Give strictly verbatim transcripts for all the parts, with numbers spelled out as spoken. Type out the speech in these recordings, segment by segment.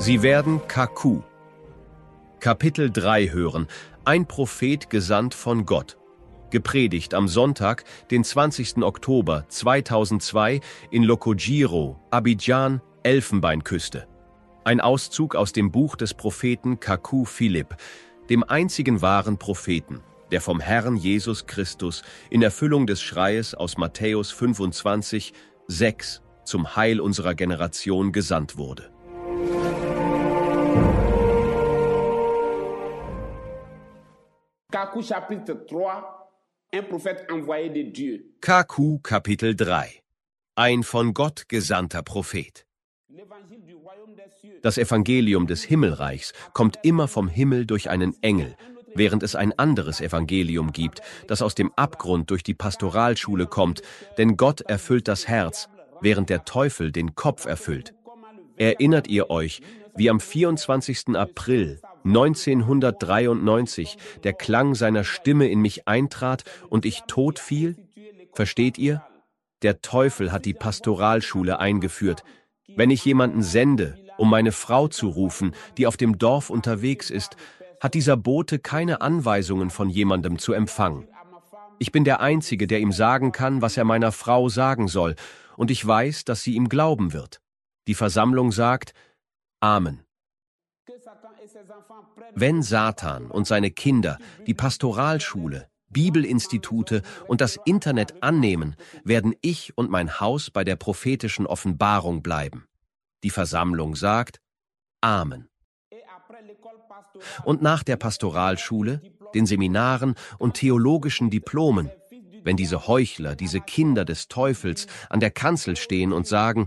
Sie werden Kaku. Kapitel drei hören, ein Prophet gesandt von Gott. Gepredigt am Sonntag, den zwanzigsten Oktober zweitausendzwei in Lokojiro, Abidjan, Elfenbeinküste. Ein Auszug aus dem Buch des Propheten Kaku Philipp, dem einzigen wahren Propheten, der vom Herrn Jesus Christus in Erfüllung des Schreies aus Matthäus fünfundzwanzig, sechs zum Heil unserer Generation gesandt wurde. Kaku chapitre trois, un prophète envoyé de Dieu. Kaku Kapitel drei. Ein von Gott gesandter Prophet. Das Evangelium des Himmelreichs kommt immer vom Himmel durch einen Engel, während es ein anderes Evangelium gibt, das aus dem Abgrund durch die Pastoralschule kommt, denn Gott erfüllt das Herz, während der Teufel den Kopf erfüllt. Erinnert ihr euch, wie am vierundzwanzigsten April neunzehnhundertdreiundneunzig der Klang seiner Stimme in mich eintrat und ich tot fiel? Versteht ihr? Der Teufel hat die Pastoralschule eingeführt. Wenn ich jemanden sende, um meine Frau zu rufen, die auf dem Dorf unterwegs ist, hat dieser Bote keine Anweisungen von jemandem zu empfangen. Ich bin der Einzige, der ihm sagen kann, was er meiner Frau sagen soll, und ich weiß, dass sie ihm glauben wird. Die Versammlung sagt, Amen. Wenn Satan und seine Kinder die Pastoralschule, Bibelinstitute und das Internet annehmen, werden ich und mein Haus bei der prophetischen Offenbarung bleiben. Die Versammlung sagt, Amen. Und nach der Pastoralschule, den Seminaren und theologischen Diplomen, wenn diese Heuchler, diese Kinder des Teufels an der Kanzel stehen und sagen,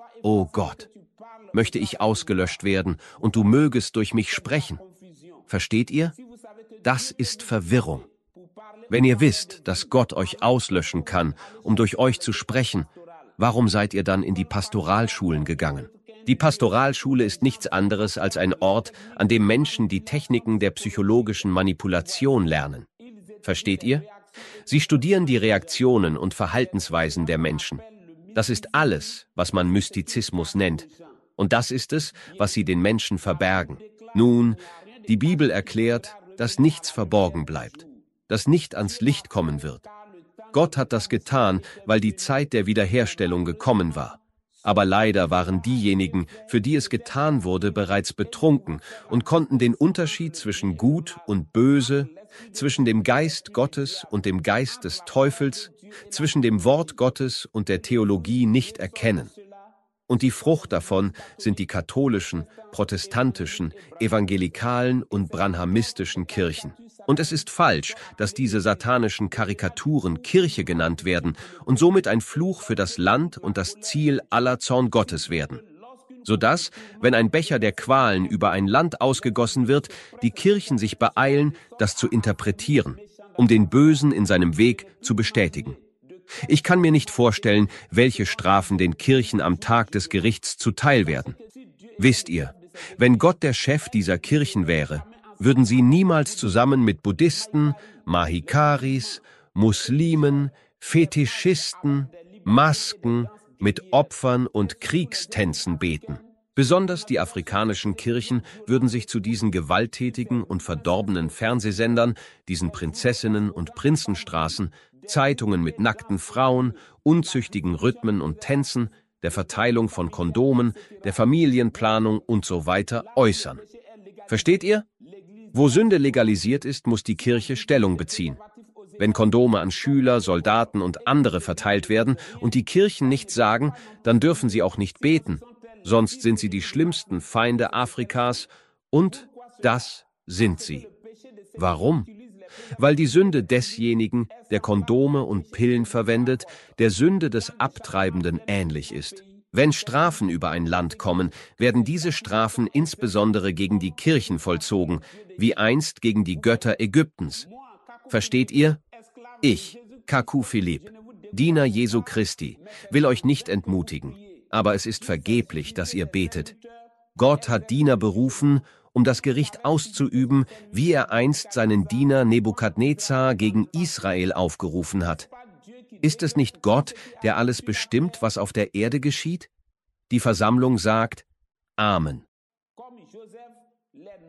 O Gott, möchte ich ausgelöscht werden und du mögest durch mich sprechen. Versteht ihr? Das ist Verwirrung. Wenn ihr wisst, dass Gott euch auslöschen kann, um durch euch zu sprechen, warum seid ihr dann in die Pastoralschulen gegangen? Die Pastoralschule ist nichts anderes als ein Ort, an dem Menschen die Techniken der psychologischen Manipulation lernen. Versteht ihr? Sie studieren die Reaktionen und Verhaltensweisen der Menschen. Das ist alles, was man Mystizismus nennt. Und das ist es, was sie den Menschen verbergen. Nun, die Bibel erklärt, dass nichts verborgen bleibt, dass nicht ans Licht kommen wird. Gott hat das getan, weil die Zeit der Wiederherstellung gekommen war. Aber leider waren diejenigen, für die es getan wurde, bereits betrunken und konnten den Unterschied zwischen Gut und Böse, zwischen dem Geist Gottes und dem Geist des Teufels, zwischen dem Wort Gottes und der Theologie nicht erkennen. Und die Frucht davon sind die katholischen, protestantischen, evangelikalen und branhamistischen Kirchen. Und es ist falsch, dass diese satanischen Karikaturen Kirche genannt werden und somit ein Fluch für das Land und das Ziel aller Zorn Gottes werden. Sodass, wenn ein Becher der Qualen über ein Land ausgegossen wird, die Kirchen sich beeilen, das zu interpretieren, um den Bösen in seinem Weg zu bestätigen. Ich kann mir nicht vorstellen, welche Strafen den Kirchen am Tag des Gerichts zuteil werden. Wisst ihr, wenn Gott der Chef dieser Kirchen wäre, würden sie niemals zusammen mit Buddhisten, Mahikaris, Muslimen, Fetischisten, Masken, mit Opfern und Kriegstänzen beten. Besonders die afrikanischen Kirchen würden sich zu diesen gewalttätigen und verdorbenen Fernsehsendern, diesen Prinzessinnen- und Prinzenstraßen, Zeitungen mit nackten Frauen, unzüchtigen Rhythmen und Tänzen, der Verteilung von Kondomen, der Familienplanung und so weiter äußern. Versteht ihr? Wo Sünde legalisiert ist, muss die Kirche Stellung beziehen. Wenn Kondome an Schüler, Soldaten und andere verteilt werden und die Kirchen nichts sagen, dann dürfen sie auch nicht beten. Sonst sind sie die schlimmsten Feinde Afrikas und das sind sie. Warum? Weil die Sünde desjenigen, der Kondome und Pillen verwendet, der Sünde des Abtreibenden ähnlich ist. Wenn Strafen über ein Land kommen, werden diese Strafen insbesondere gegen die Kirchen vollzogen, wie einst gegen die Götter Ägyptens. Versteht ihr? Ich, Kaku Philipp, Diener Jesu Christi, will euch nicht entmutigen, aber es ist vergeblich, dass ihr betet. Gott hat Diener berufen, um das Gericht auszuüben, wie er einst seinen Diener Nebukadnezar gegen Israel aufgerufen hat. Ist es nicht Gott, der alles bestimmt, was auf der Erde geschieht? Die Versammlung sagt Amen.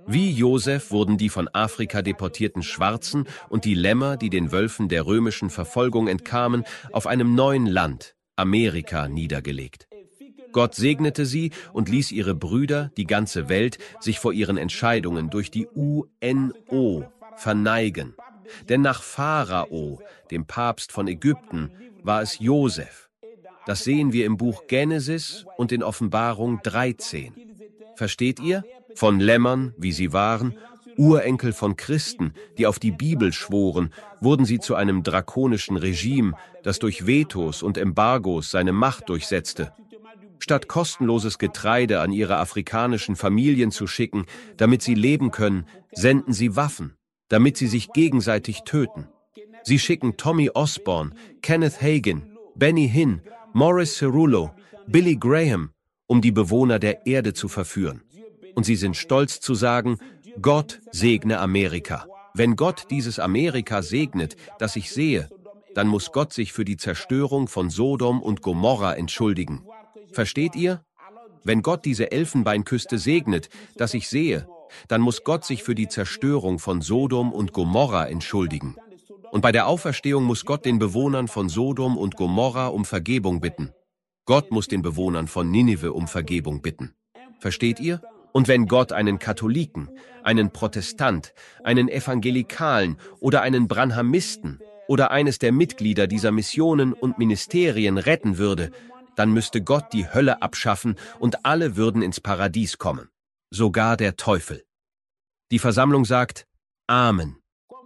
Wie Josef wurden die von Afrika deportierten Schwarzen und die Lämmer, die den Wölfen der römischen Verfolgung entkamen, auf einem neuen Land, Amerika, niedergelegt. Gott segnete sie und ließ ihre Brüder, die ganze Welt, sich vor ihren Entscheidungen durch die U N O verneigen. Denn nach Pharao, dem Papst von Ägypten, war es Josef. Das sehen wir im Buch Genesis und in Offenbarung dreizehn. Versteht ihr? Von Lämmern, wie sie waren, Urenkel von Christen, die auf die Bibel schworen, wurden sie zu einem drakonischen Regime, das durch Vetos und Embargos seine Macht durchsetzte. Statt kostenloses Getreide an ihre afrikanischen Familien zu schicken, damit sie leben können, senden sie Waffen, damit sie sich gegenseitig töten. Sie schicken Tommy Osborne, Kenneth Hagin, Benny Hinn, Morris Cerullo, Billy Graham, um die Bewohner der Erde zu verführen. Und sie sind stolz zu sagen, Gott segne Amerika. Wenn Gott dieses Amerika segnet, das ich sehe, dann muss Gott sich für die Zerstörung von Sodom und Gomorra entschuldigen. Versteht ihr? Wenn Gott diese Elfenbeinküste segnet, das ich sehe, dann muss Gott sich für die Zerstörung von Sodom und Gomorra entschuldigen. Und bei der Auferstehung muss Gott den Bewohnern von Sodom und Gomorra um Vergebung bitten. Gott muss den Bewohnern von Ninive um Vergebung bitten. Versteht ihr? Und wenn Gott einen Katholiken, einen Protestant, einen Evangelikalen oder einen Branhamisten oder eines der Mitglieder dieser Missionen und Ministerien retten würde, dann müsste Gott die Hölle abschaffen und alle würden ins Paradies kommen. Sogar der Teufel. Die Versammlung sagt, Amen.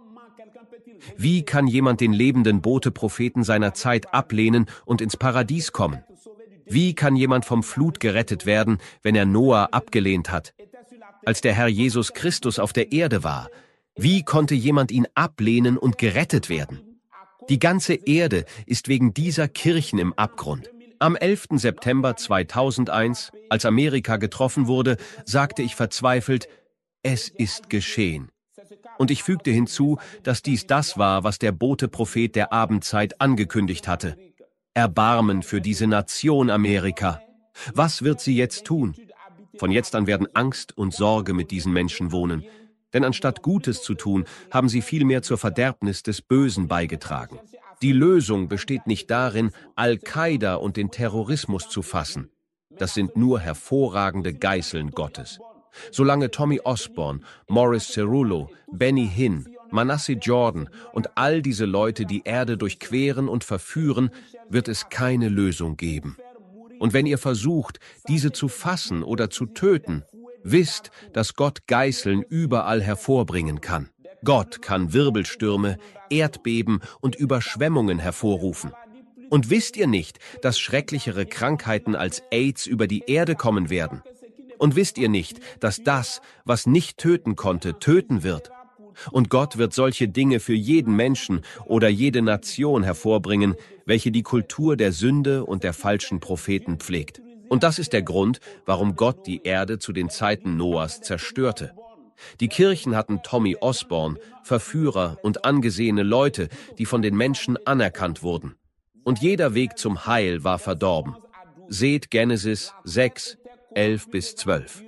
Wie kann jemand den lebenden Bote-Propheten seiner Zeit ablehnen und ins Paradies kommen? Wie kann jemand vom Flut gerettet werden, wenn er Noah abgelehnt hat? Als der Herr Jesus Christus auf der Erde war, wie konnte jemand ihn ablehnen und gerettet werden? Die ganze Erde ist wegen dieser Kirchen im Abgrund. Am elften September zweitausendeins, als Amerika getroffen wurde, sagte ich verzweifelt, es ist geschehen. Und ich fügte hinzu, dass dies das war, was der Bote-Prophet der Abendzeit angekündigt hatte. Erbarmen für diese Nation Amerika. Was wird sie jetzt tun? Von jetzt an werden Angst und Sorge mit diesen Menschen wohnen. Denn anstatt Gutes zu tun, haben sie vielmehr zur Verderbnis des Bösen beigetragen. Die Lösung besteht nicht darin, Al-Qaida und den Terrorismus zu fassen. Das sind nur hervorragende Geißeln Gottes. Solange Tommy Osborne, Morris Cerullo, Benny Hinn, Manasseh Jordan und all diese Leute die Erde durchqueren und verführen, wird es keine Lösung geben. Und wenn ihr versucht, diese zu fassen oder zu töten, wisst, dass Gott Geißeln überall hervorbringen kann. Gott kann Wirbelstürme, Erdbeben und Überschwemmungen hervorrufen. Und wisst ihr nicht, dass schrecklichere Krankheiten als AIDS über die Erde kommen werden? Und wisst ihr nicht, dass das, was nicht töten konnte, töten wird? Und Gott wird solche Dinge für jeden Menschen oder jede Nation hervorbringen, welche die Kultur der Sünde und der falschen Propheten pflegt. Und das ist der Grund, warum Gott die Erde zu den Zeiten Noahs zerstörte. Die Kirchen hatten Tommy Osborne, Verführer und angesehene Leute, die von den Menschen anerkannt wurden. Und jeder Weg zum Heil war verdorben. Seht Genesis sechs, elf bis zwölf.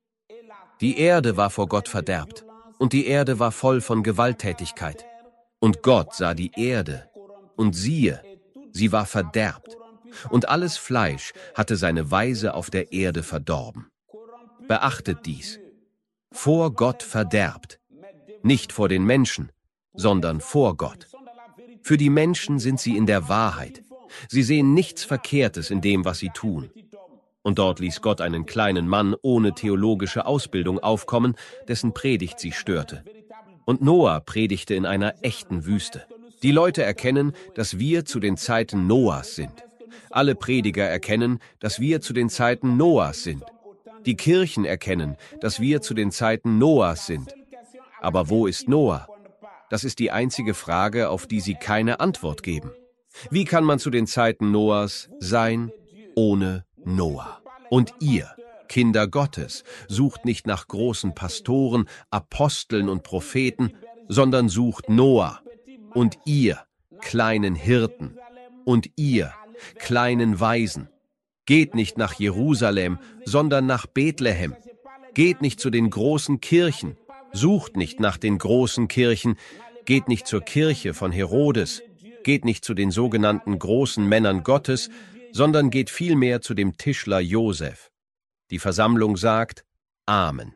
Die Erde war vor Gott verderbt, und die Erde war voll von Gewalttätigkeit. Und Gott sah die Erde, und siehe, sie war verderbt, und alles Fleisch hatte seine Weise auf der Erde verdorben. Beachtet dies. Vor Gott verderbt, nicht vor den Menschen, sondern vor Gott. Für die Menschen sind sie in der Wahrheit. Sie sehen nichts Verkehrtes in dem, was sie tun. Und dort ließ Gott einen kleinen Mann ohne theologische Ausbildung aufkommen, dessen Predigt sie störte. Und Noah predigte in einer echten Wüste. Die Leute erkennen, dass wir zu den Zeiten Noahs sind. Alle Prediger erkennen, dass wir zu den Zeiten Noahs sind. Die Kirchen erkennen, dass wir zu den Zeiten Noahs sind. Aber wo ist Noah? Das ist die einzige Frage, auf die sie keine Antwort geben. Wie kann man zu den Zeiten Noahs sein ohne Noah? Und ihr, Kinder Gottes, sucht nicht nach großen Pastoren, Aposteln und Propheten, sondern sucht Noah. Und ihr, kleinen Hirten. Und ihr, kleinen Waisen. Geht nicht nach Jerusalem, sondern nach Bethlehem. Geht nicht zu den großen Kirchen, sucht nicht nach den großen Kirchen, geht nicht zur Kirche von Herodes, geht nicht zu den sogenannten großen Männern Gottes, sondern geht vielmehr zu dem Tischler Josef. Die Versammlung sagt Amen.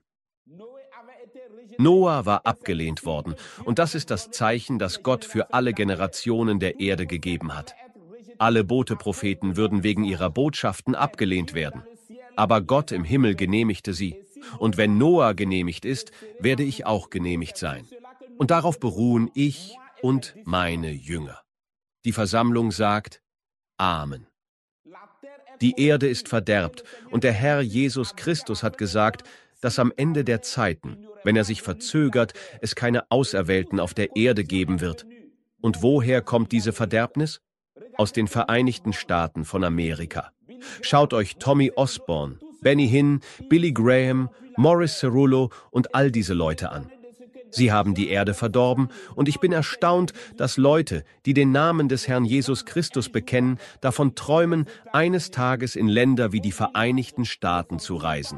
Noah war abgelehnt worden, und das ist das Zeichen, das Gott für alle Generationen der Erde gegeben hat. Alle Botepropheten würden wegen ihrer Botschaften abgelehnt werden. Aber Gott im Himmel genehmigte sie. Und wenn Noah genehmigt ist, werde ich auch genehmigt sein. Und darauf beruhen ich und meine Jünger. Die Versammlung sagt Amen. Die Erde ist verderbt, und der Herr Jesus Christus hat gesagt, dass am Ende der Zeiten, wenn er sich verzögert, es keine Auserwählten auf der Erde geben wird. Und woher kommt diese Verderbnis? Aus den Vereinigten Staaten von Amerika. Schaut euch Tommy Osborne, Benny Hinn, Billy Graham, Morris Cerullo und all diese Leute an. Sie haben die Erde verdorben, und ich bin erstaunt, dass Leute, die den Namen des Herrn Jesus Christus bekennen, davon träumen, eines Tages in Länder wie die Vereinigten Staaten zu reisen.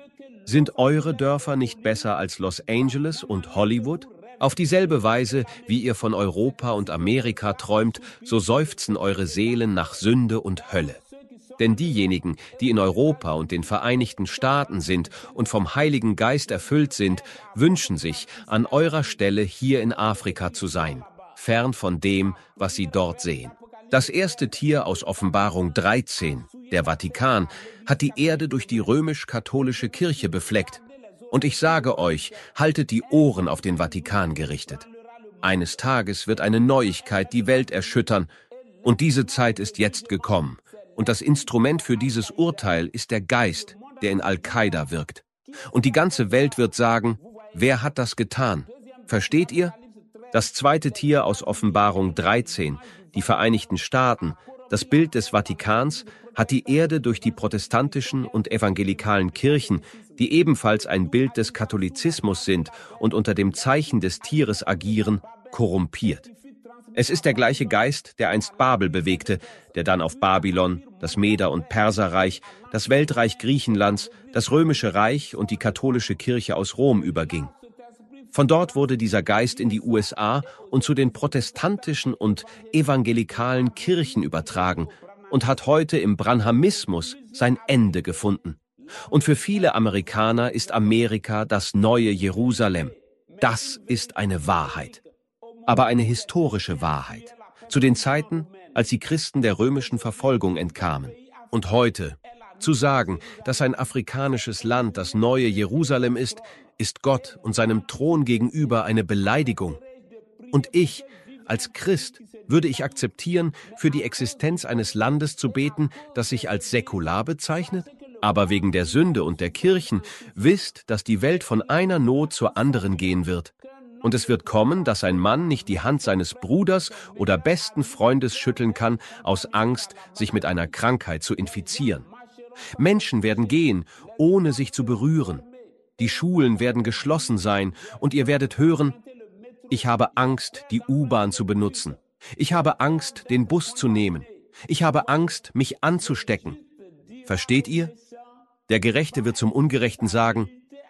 Sind eure Dörfer nicht besser als Los Angeles und Hollywood? Auf dieselbe Weise, wie ihr von Europa und Amerika träumt, so seufzen eure Seelen nach Sünde und Hölle. Denn diejenigen, die in Europa und den Vereinigten Staaten sind und vom Heiligen Geist erfüllt sind, wünschen sich, an eurer Stelle hier in Afrika zu sein, fern von dem, was sie dort sehen. Das erste Tier aus Offenbarung dreizehn, der Vatikan, hat die Erde durch die römisch-katholische Kirche befleckt. Und ich sage euch, haltet die Ohren auf den Vatikan gerichtet. Eines Tages wird eine Neuigkeit die Welt erschüttern, und diese Zeit ist jetzt gekommen. Und das Instrument für dieses Urteil ist der Geist, der in Al-Qaida wirkt. Und die ganze Welt wird sagen, wer hat das getan? Versteht ihr? Das zweite Tier aus Offenbarung dreizehn, die Vereinigten Staaten, das Bild des Vatikans, hat die Erde durch die protestantischen und evangelikalen Kirchen, die ebenfalls ein Bild des Katholizismus sind und unter dem Zeichen des Tieres agieren, korrumpiert. Es ist der gleiche Geist, der einst Babel bewegte, der dann auf Babylon, das Meder- und Perserreich, das Weltreich Griechenlands, das Römische Reich und die katholische Kirche aus Rom überging. Von dort wurde dieser Geist in die U S A und zu den protestantischen und evangelikalen Kirchen übertragen und hat heute im Branhamismus sein Ende gefunden. Und für viele Amerikaner ist Amerika das neue Jerusalem. Das ist eine Wahrheit. Aber eine historische Wahrheit. Zu den Zeiten, als die Christen der römischen Verfolgung entkamen. Und heute, zu sagen, dass ein afrikanisches Land das neue Jerusalem ist, ist Gott und seinem Thron gegenüber eine Beleidigung. Und ich, als Christ, würde ich akzeptieren, für die Existenz eines Landes zu beten, das sich als säkular bezeichnet? Aber wegen der Sünde und der Kirchen wisst, dass die Welt von einer Not zur anderen gehen wird. Und es wird kommen, dass ein Mann nicht die Hand seines Bruders oder besten Freundes schütteln kann, aus Angst, sich mit einer Krankheit zu infizieren. Menschen werden gehen, ohne sich zu berühren. Die Schulen werden geschlossen sein, und ihr werdet hören, ich habe Angst, die U-Bahn zu benutzen. Ich habe Angst, den Bus zu nehmen. Ich habe Angst, mich anzustecken. Versteht ihr? Der Gerechte wird zum Ungerechten sagen,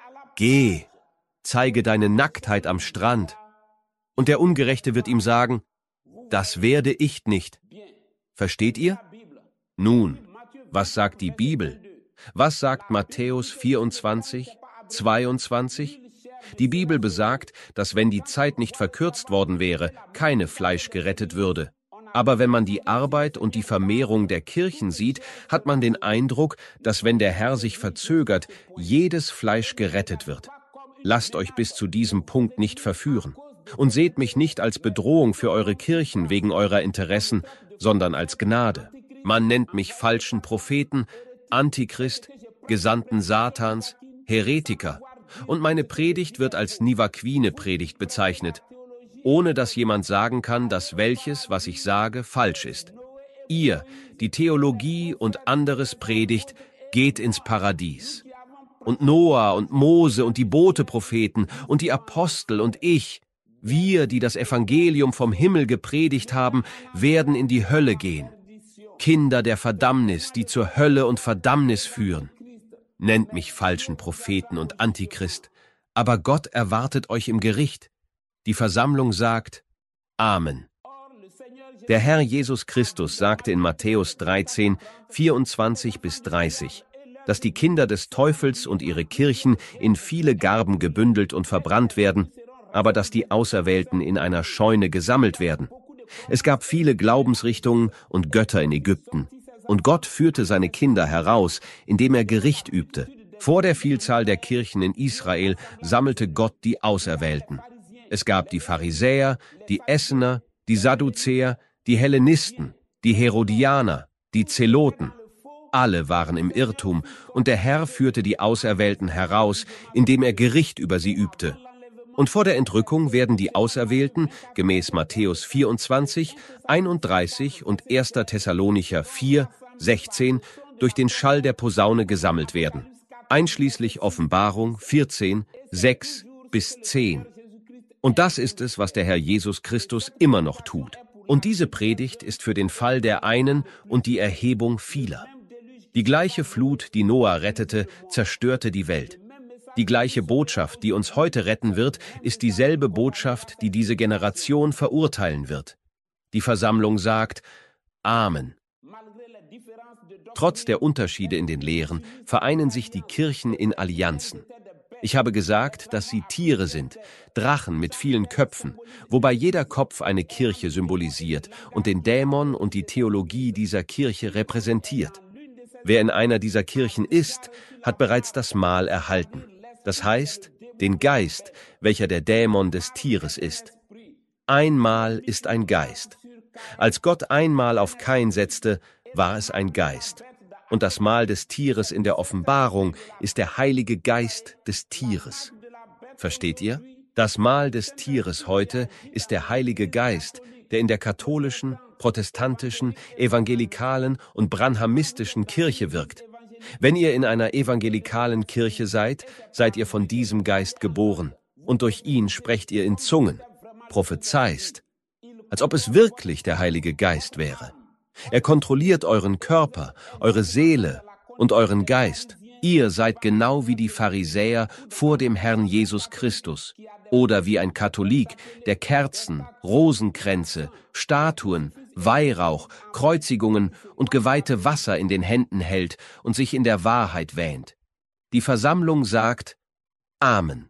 geh, zeige deine Nacktheit am Strand. Und der Ungerechte wird ihm sagen, das werde ich nicht. Versteht ihr? Nun, was sagt die Bibel? Was sagt Matthäus vierundzwanzig, zweiundzwanzig? Die Bibel besagt, dass wenn die Zeit nicht verkürzt worden wäre, keine Fleisch gerettet würde. Aber wenn man die Arbeit und die Vermehrung der Kirchen sieht, hat man den Eindruck, dass wenn der Herr sich verzögert, jedes Fleisch gerettet wird. Lasst euch bis zu diesem Punkt nicht verführen. Und seht mich nicht als Bedrohung für eure Kirchen wegen eurer Interessen, sondern als Gnade. Man nennt mich falschen Propheten, Antichrist, Gesandten Satans, Heretiker. Und meine Predigt wird als Nivaquine-Predigt bezeichnet, ohne dass jemand sagen kann, dass welches, was ich sage, falsch ist. Ihr, die Theologie und anderes predigt, geht ins Paradies. Und Noah und Mose und die Botepropheten und die Apostel und ich, wir, die das Evangelium vom Himmel gepredigt haben, werden in die Hölle gehen. Kinder der Verdammnis, die zur Hölle und Verdammnis führen. nennt mich falschen Propheten und Antichrist, aber Gott erwartet euch im Gericht. Die Versammlung sagt, Amen. Der Herr Jesus Christus sagte in Matthäus dreizehn, vierundzwanzig bis dreißig, dass die Kinder des Teufels und ihre Kirchen in viele Garben gebündelt und verbrannt werden, aber dass die Auserwählten in einer Scheune gesammelt werden. Es gab viele Glaubensrichtungen und Götter in Ägypten. Und Gott führte seine Kinder heraus, indem er Gericht übte. Vor der Vielzahl der Kirchen in Israel sammelte Gott die Auserwählten. Es gab die Pharisäer, die Essener, die Sadduzäer, die Hellenisten, die Herodianer, die Zeloten. Alle waren im Irrtum, und der Herr führte die Auserwählten heraus, indem er Gericht über sie übte. Und vor der Entrückung werden die Auserwählten, gemäß Matthäus vierundzwanzig, einunddreißig und erster Thessalonicher vier, sechzehn, durch den Schall der Posaune gesammelt werden, einschließlich Offenbarung vierzehn, sechs bis zehn. Und das ist es, was der Herr Jesus Christus immer noch tut. Und diese Predigt ist für den Fall der einen und die Erhebung vieler. Die gleiche Flut, die Noah rettete, zerstörte die Welt. Die gleiche Botschaft, die uns heute retten wird, ist dieselbe Botschaft, die diese Generation verurteilen wird. Die Versammlung sagt, Amen. Trotz der Unterschiede in den Lehren vereinen sich die Kirchen in Allianzen. Ich habe gesagt, dass sie Tiere sind, Drachen mit vielen Köpfen, wobei jeder Kopf eine Kirche symbolisiert und den Dämon und die Theologie dieser Kirche repräsentiert. Wer in einer dieser Kirchen ist, hat bereits das Mahl erhalten. Das heißt, den Geist, welcher der Dämon des Tieres ist. Einmal ist ein Geist. Als Gott einmal auf Kain setzte, war es ein Geist. Und das Mahl des Tieres in der Offenbarung ist der Heilige Geist des Tieres. Versteht ihr? Das Mahl des Tieres heute ist der Heilige Geist, der in der katholischen, protestantischen, evangelikalen und branhamistischen Kirche wirkt. Wenn ihr in einer evangelikalen Kirche seid, seid ihr von diesem Geist geboren, und durch ihn sprecht ihr in Zungen, prophezeist, als ob es wirklich der Heilige Geist wäre. Er kontrolliert euren Körper, eure Seele und euren Geist. Ihr seid genau wie die Pharisäer vor dem Herrn Jesus Christus oder wie ein Katholik, der Kerzen, Rosenkränze, Statuen, Weihrauch, Kreuzigungen und geweihte Wasser in den Händen hält und sich in der Wahrheit wähnt. Die Versammlung sagt Amen.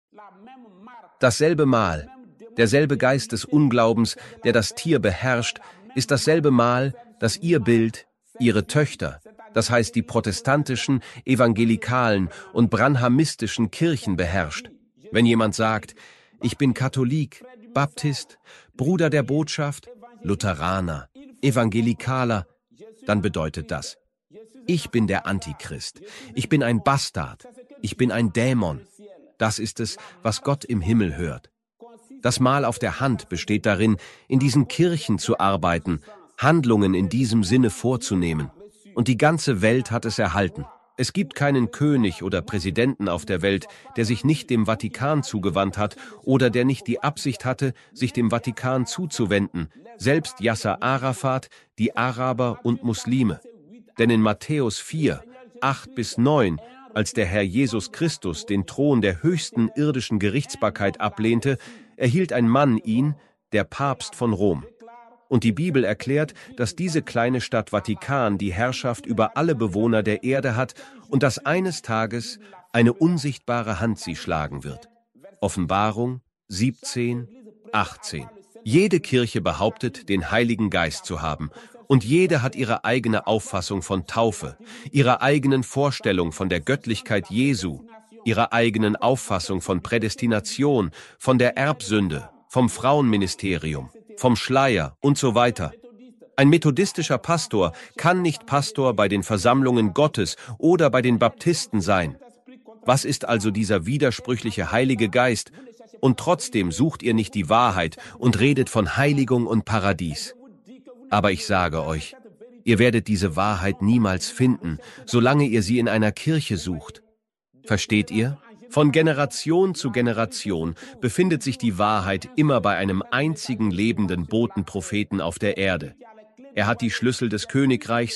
Dasselbe Mahl, derselbe Geist des Unglaubens, der das Tier beherrscht, ist dasselbe Mahl, das ihr Bild, ihre Töchter, das heißt die protestantischen, evangelikalen und branhamistischen Kirchen beherrscht. Wenn jemand sagt, ich bin Katholik, Baptist, Bruder der Botschaft, Lutheraner, Evangelikaler, dann bedeutet das, ich bin der Antichrist, ich bin ein Bastard, ich bin ein Dämon. Das ist es, was Gott im Himmel hört. Das Mahl auf der Hand besteht darin, in diesen Kirchen zu arbeiten, Handlungen in diesem Sinne vorzunehmen. Und die ganze Welt hat es erhalten. Es gibt keinen König oder Präsidenten auf der Welt, der sich nicht dem Vatikan zugewandt hat oder der nicht die Absicht hatte, sich dem Vatikan zuzuwenden, selbst Yasser Arafat, die Araber und Muslime. Denn in Matthäus vier, acht bis neun, als der Herr Jesus Christus den Thron der höchsten irdischen Gerichtsbarkeit ablehnte, erhielt ein Mann ihn, der Papst von Rom. Und die Bibel erklärt, dass diese kleine Stadt Vatikan die Herrschaft über alle Bewohner der Erde hat und dass eines Tages eine unsichtbare Hand sie schlagen wird. Offenbarung siebzehn, achtzehn. Jede Kirche behauptet, den Heiligen Geist zu haben, und jede hat ihre eigene Auffassung von Taufe, ihre eigenen Vorstellung von der Göttlichkeit Jesu, ihre eigenen Auffassung von Prädestination, von der Erbsünde, vom Frauenministerium, vom Schleier und so weiter. Ein methodistischer Pastor kann nicht Pastor bei den Versammlungen Gottes oder bei den Baptisten sein. Was ist also dieser widersprüchliche Heilige Geist? Und trotzdem sucht ihr nicht die Wahrheit und redet von Heiligung und Paradies. Aber ich sage euch, ihr werdet diese Wahrheit niemals finden, solange ihr sie in einer Kirche sucht. Versteht ihr? Von Generation zu Generation befindet sich die Wahrheit immer bei einem einzigen lebenden Botenpropheten auf der Erde. Er hat die Schlüssel des Königreichs,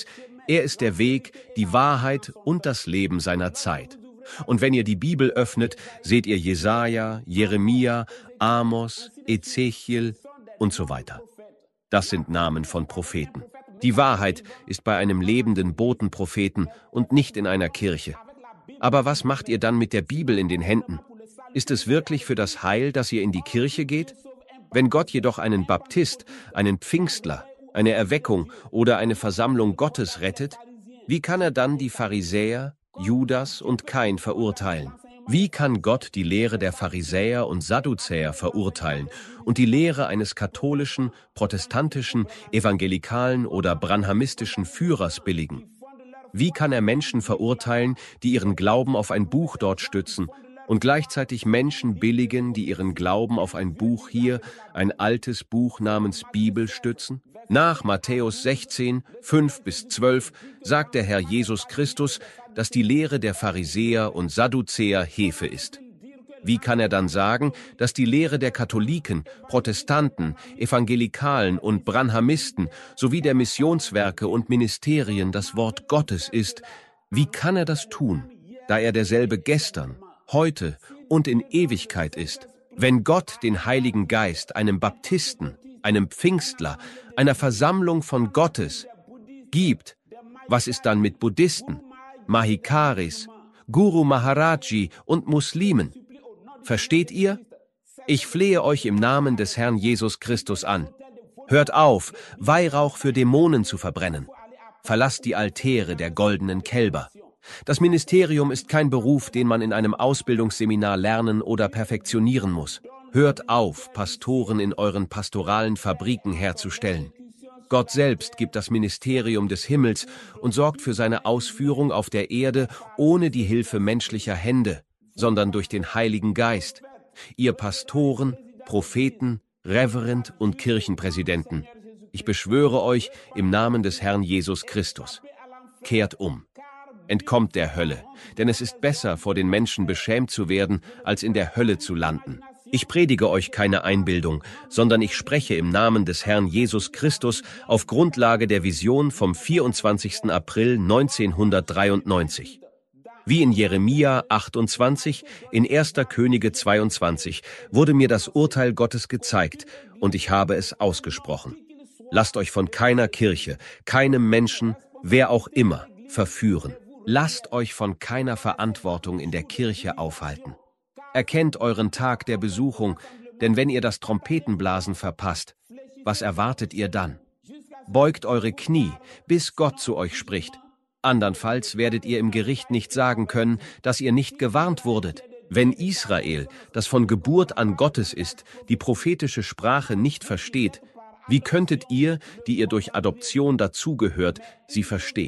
Er ist der Weg, die Wahrheit und das Leben seiner Zeit. Und wenn ihr die Bibel öffnet, seht ihr Jesaja, Jeremia, Amos, Ezechiel und so weiter. Das sind Namen von Propheten. Die Wahrheit ist bei einem lebenden Botenpropheten und nicht in einer Kirche. Aber was macht ihr dann mit der Bibel in den Händen? Ist es wirklich für das Heil, dass ihr in die Kirche geht? Wenn Gott jedoch einen Baptist, einen Pfingstler, eine Erweckung oder eine Versammlung Gottes rettet, wie kann er dann die Pharisäer, Judas und Kain verurteilen? Wie kann Gott die Lehre der Pharisäer und Sadduzäer verurteilen und die Lehre eines katholischen, protestantischen, evangelikalen oder branhamistischen Führers billigen? Wie kann er Menschen verurteilen, die ihren Glauben auf ein Buch dort stützen, und gleichzeitig Menschen billigen, die ihren Glauben auf ein Buch hier, ein altes Buch namens Bibel, stützen? Nach Matthäus sechzehn, fünf bis zwölf sagt der Herr Jesus Christus, dass die Lehre der Pharisäer und Sadduzäer Hefe ist. Wie kann er dann sagen, dass die Lehre der Katholiken, Protestanten, Evangelikalen und Branhamisten sowie der Missionswerke und Ministerien das Wort Gottes ist? Wie kann er das tun, da er derselbe gestern, heute und in Ewigkeit ist? Wenn Gott den Heiligen Geist einem Baptisten, einem Pfingstler, einer Versammlung von Gottes gibt, was ist dann mit Buddhisten, Mahikaris, Guru Maharaji und Muslimen? Versteht ihr? Ich flehe euch im Namen des Herrn Jesus Christus an. Hört auf, Weihrauch für Dämonen zu verbrennen. Verlasst die Altäre der goldenen Kälber. Das Ministerium ist kein Beruf, den man in einem Ausbildungsseminar lernen oder perfektionieren muss. Hört auf, Pastoren in euren pastoralen Fabriken herzustellen. Gott selbst gibt das Ministerium des Himmels und sorgt für seine Ausführung auf der Erde ohne die Hilfe menschlicher Hände, sondern durch den Heiligen Geist. Ihr Pastoren, Propheten, Reverend und Kirchenpräsidenten, ich beschwöre euch im Namen des Herrn Jesus Christus. Kehrt um. Entkommt der Hölle, denn es ist besser, vor den Menschen beschämt zu werden, als in der Hölle zu landen. Ich predige euch keine Einbildung, sondern ich spreche im Namen des Herrn Jesus Christus auf Grundlage der Vision vom vierundzwanzigsten April neunzehnhundertdreiundneunzig. Wie in Jeremia achtundzwanzig, in erster Könige zweiundzwanzig wurde mir das Urteil Gottes gezeigt und ich habe es ausgesprochen. Lasst euch von keiner Kirche, keinem Menschen, wer auch immer, verführen. Lasst euch von keiner Verantwortung in der Kirche aufhalten. Erkennt euren Tag der Besuchung, denn wenn ihr das Trompetenblasen verpasst, was erwartet ihr dann? Beugt eure Knie, bis Gott zu euch spricht. Andernfalls werdet ihr im Gericht nicht sagen können, dass ihr nicht gewarnt wurdet. Wenn Israel, das von Geburt an Gottes ist, die prophetische Sprache nicht versteht, wie könntet ihr, die ihr durch Adoption dazugehört, sie verstehen?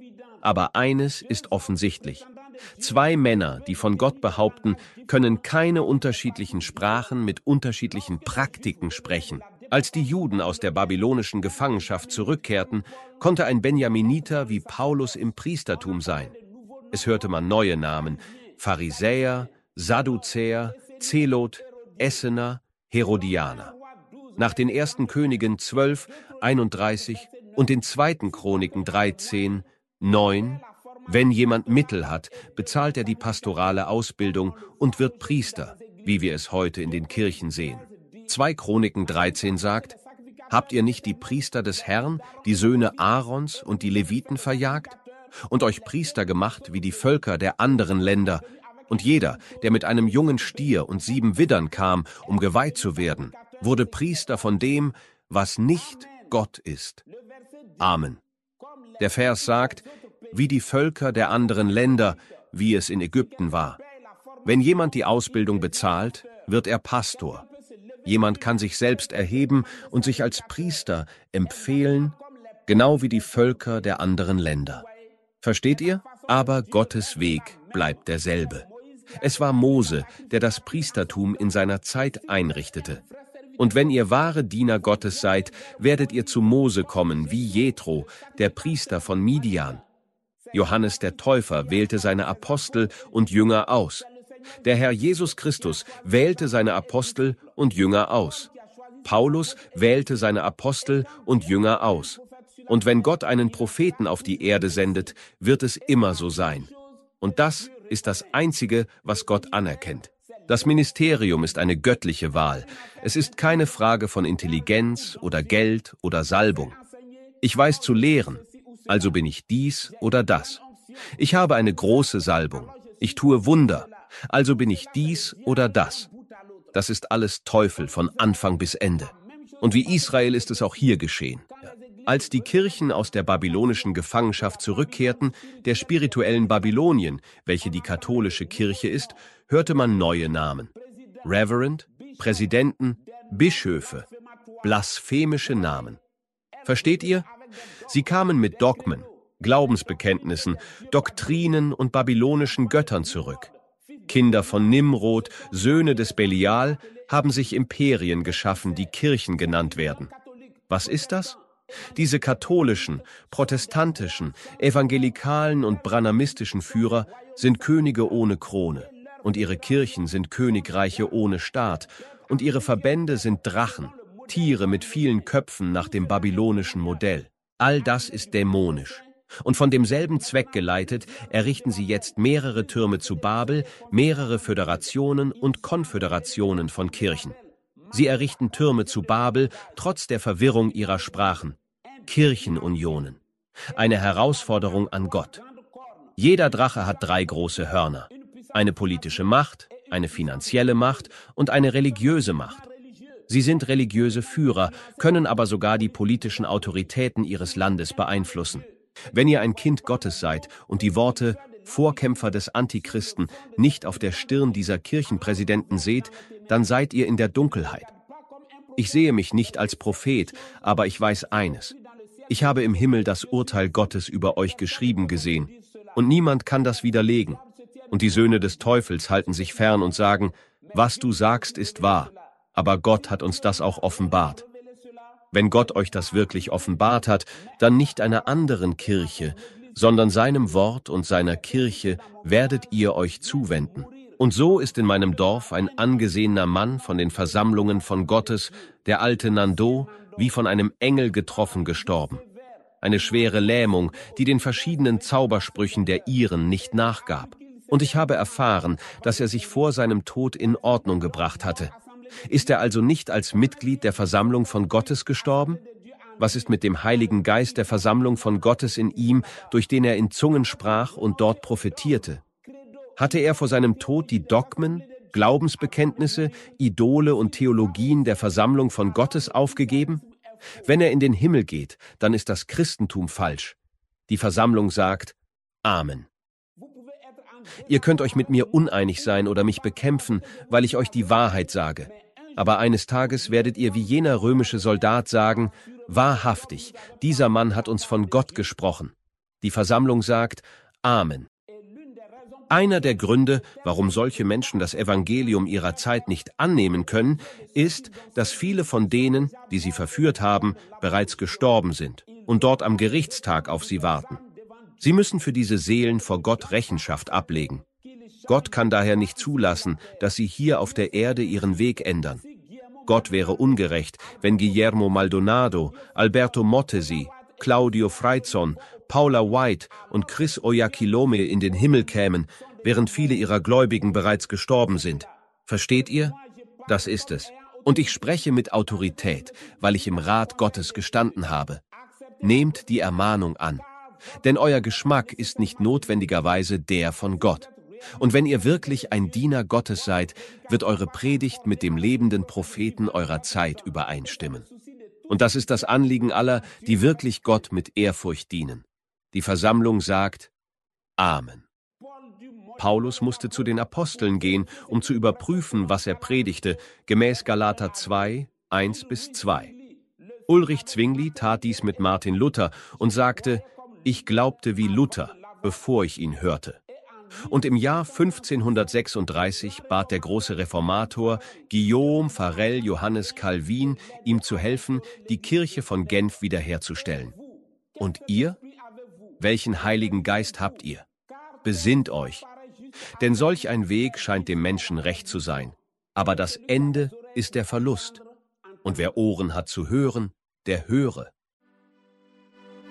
Aber eines ist offensichtlich. Zwei Männer, die von Gott behaupten, können keine unterschiedlichen Sprachen mit unterschiedlichen Praktiken sprechen. Als die Juden aus der babylonischen Gefangenschaft zurückkehrten, konnte ein Benjaminiter wie Paulus im Priestertum sein. Es hörte man neue Namen: Pharisäer, Sadduzäer, Zelot, Essener, Herodianer. Nach den ersten Königen zwölf, einunddreißig und den zweiten Chroniken dreizehn, neun, wenn jemand Mittel hat, bezahlt er die pastorale Ausbildung und wird Priester, wie wir es heute in den Kirchen sehen. zwei Chroniken dreizehn sagt: Habt ihr nicht die Priester des Herrn, die Söhne Aarons und die Leviten verjagt und euch Priester gemacht wie die Völker der anderen Länder? Und jeder, der mit einem jungen Stier und sieben Widdern kam, um geweiht zu werden, wurde Priester von dem, was nicht Gott ist. Amen. Der Vers sagt: Wie die Völker der anderen Länder, wie es in Ägypten war. Wenn jemand die Ausbildung bezahlt, wird er Pastor. Jemand kann sich selbst erheben und sich als Priester empfehlen, genau wie die Völker der anderen Länder. Versteht ihr? Aber Gottes Weg bleibt derselbe. Es war Mose, der das Priestertum in seiner Zeit einrichtete. Und wenn ihr wahre Diener Gottes seid, werdet ihr zu Mose kommen, wie Jethro, der Priester von Midian. Johannes der Täufer wählte seine Apostel und Jünger aus. Der Herr Jesus Christus wählte seine Apostel und Jünger aus. Paulus wählte seine Apostel und Jünger aus. Und wenn Gott einen Propheten auf die Erde sendet, wird es immer so sein. Und das ist das Einzige, was Gott anerkennt. Das Ministerium ist eine göttliche Wahl. Es ist keine Frage von Intelligenz oder Geld oder Salbung. Ich weiß zu lehren, also bin ich dies oder das. Ich habe eine große Salbung. Ich tue Wunder, also bin ich dies oder das. Das ist alles Teufel von Anfang bis Ende. Und wie Israel ist es auch hier geschehen. Als die Kirchen aus der babylonischen Gefangenschaft zurückkehrten, der spirituellen Babylonien, welche die katholische Kirche ist, hörte man neue Namen. Reverend, Präsidenten, Bischöfe, blasphemische Namen. Versteht ihr? Sie kamen mit Dogmen, Glaubensbekenntnissen, Doktrinen und babylonischen Göttern zurück. Kinder von Nimrod, Söhne des Belial, haben sich Imperien geschaffen, die Kirchen genannt werden. Was ist das? Diese katholischen, protestantischen, evangelikalen und branhamistischen Führer sind Könige ohne Krone, und ihre Kirchen sind Königreiche ohne Staat, und ihre Verbände sind Drachen, Tiere mit vielen Köpfen nach dem babylonischen Modell. All das ist dämonisch. Und von demselben Zweck geleitet, errichten sie jetzt mehrere Türme zu Babel, mehrere Föderationen und Konföderationen von Kirchen. Sie errichten Türme zu Babel, trotz der Verwirrung ihrer Sprachen. Kirchenunionen. Eine Herausforderung an Gott. Jeder Drache hat drei große Hörner. Eine politische Macht, eine finanzielle Macht und eine religiöse Macht. Sie sind religiöse Führer, können aber sogar die politischen Autoritäten ihres Landes beeinflussen. Wenn ihr ein Kind Gottes seid und die Worte Vorkämpfer des Antichristen nicht auf der Stirn dieser Kirchenpräsidenten seht, dann seid ihr in der Dunkelheit. Ich sehe mich nicht als Prophet, aber ich weiß eines. Ich habe im Himmel das Urteil Gottes über euch geschrieben gesehen, und niemand kann das widerlegen. Und die Söhne des Teufels halten sich fern und sagen, was du sagst, ist wahr, aber Gott hat uns das auch offenbart. Wenn Gott euch das wirklich offenbart hat, dann nicht einer anderen Kirche, sondern seinem Wort und seiner Kirche werdet ihr euch zuwenden. Und so ist in meinem Dorf ein angesehener Mann von den Versammlungen von Gottes, der alte Nando, wie von einem Engel getroffen gestorben. Eine schwere Lähmung, die den verschiedenen Zaubersprüchen der Iren nicht nachgab. Und ich habe erfahren, dass er sich vor seinem Tod in Ordnung gebracht hatte. Ist er also nicht als Mitglied der Versammlung von Gottes gestorben? Was ist mit dem Heiligen Geist der Versammlung von Gottes in ihm, durch den er in Zungen sprach und dort prophetierte? Hatte er vor seinem Tod die Dogmen, Glaubensbekenntnisse, Idole und Theologien der Versammlung von Gottes aufgegeben? Wenn er in den Himmel geht, dann ist das Christentum falsch. Die Versammlung sagt Amen. Ihr könnt euch mit mir uneinig sein oder mich bekämpfen, weil ich euch die Wahrheit sage. Aber eines Tages werdet ihr wie jener römische Soldat sagen, wahrhaftig, dieser Mann hat uns von Gott gesprochen. Die Versammlung sagt Amen. Einer der Gründe, warum solche Menschen das Evangelium ihrer Zeit nicht annehmen können, ist, dass viele von denen, die sie verführt haben, bereits gestorben sind und dort am Gerichtstag auf sie warten. Sie müssen für diese Seelen vor Gott Rechenschaft ablegen. Gott kann daher nicht zulassen, dass sie hier auf der Erde ihren Weg ändern. Gott wäre ungerecht, wenn Guillermo Maldonado, Alberto Mottesi, Claudio Freizon, Paula White und Chris Oyakhilome in den Himmel kämen, während viele ihrer Gläubigen bereits gestorben sind. Versteht ihr? Das ist es. Und ich spreche mit Autorität, weil ich im Rat Gottes gestanden habe. Nehmt die Ermahnung an. Denn euer Geschmack ist nicht notwendigerweise der von Gott. Und wenn ihr wirklich ein Diener Gottes seid, wird eure Predigt mit dem lebenden Propheten eurer Zeit übereinstimmen. Und das ist das Anliegen aller, die wirklich Gott mit Ehrfurcht dienen. Die Versammlung sagt Amen. Paulus musste zu den Aposteln gehen, um zu überprüfen, was er predigte, gemäß Galater zwei, eins bis zwei. Ulrich Zwingli tat dies mit Martin Luther und sagte, ich glaubte wie Luther, bevor ich ihn hörte. Und im Jahr fünfzehnhundertsechsunddreißig bat der große Reformator Guillaume Farel Johannes Calvin, ihm zu helfen, die Kirche von Genf wiederherzustellen. Und ihr? Welchen Heiligen Geist habt ihr? Besinnt euch. Denn solch ein Weg scheint dem Menschen recht zu sein. Aber das Ende ist der Verlust. Und wer Ohren hat zu hören, der höre.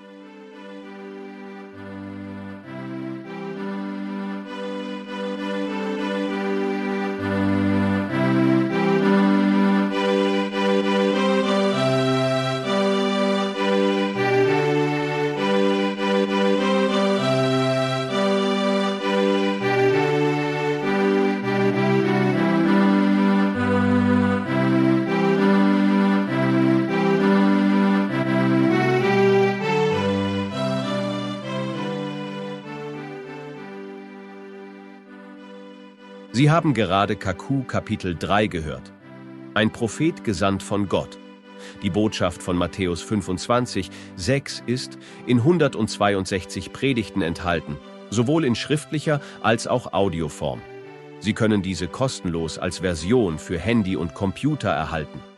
Sie haben gerade Kaku Kapitel drei gehört. Ein Prophet gesandt von Gott. Die Botschaft von Matthäus fünfundzwanzig, sechs ist in hundertzweiundsechzig Predigten enthalten, sowohl in schriftlicher als auch Audioform. Sie können diese kostenlos als Version für Handy und Computer erhalten.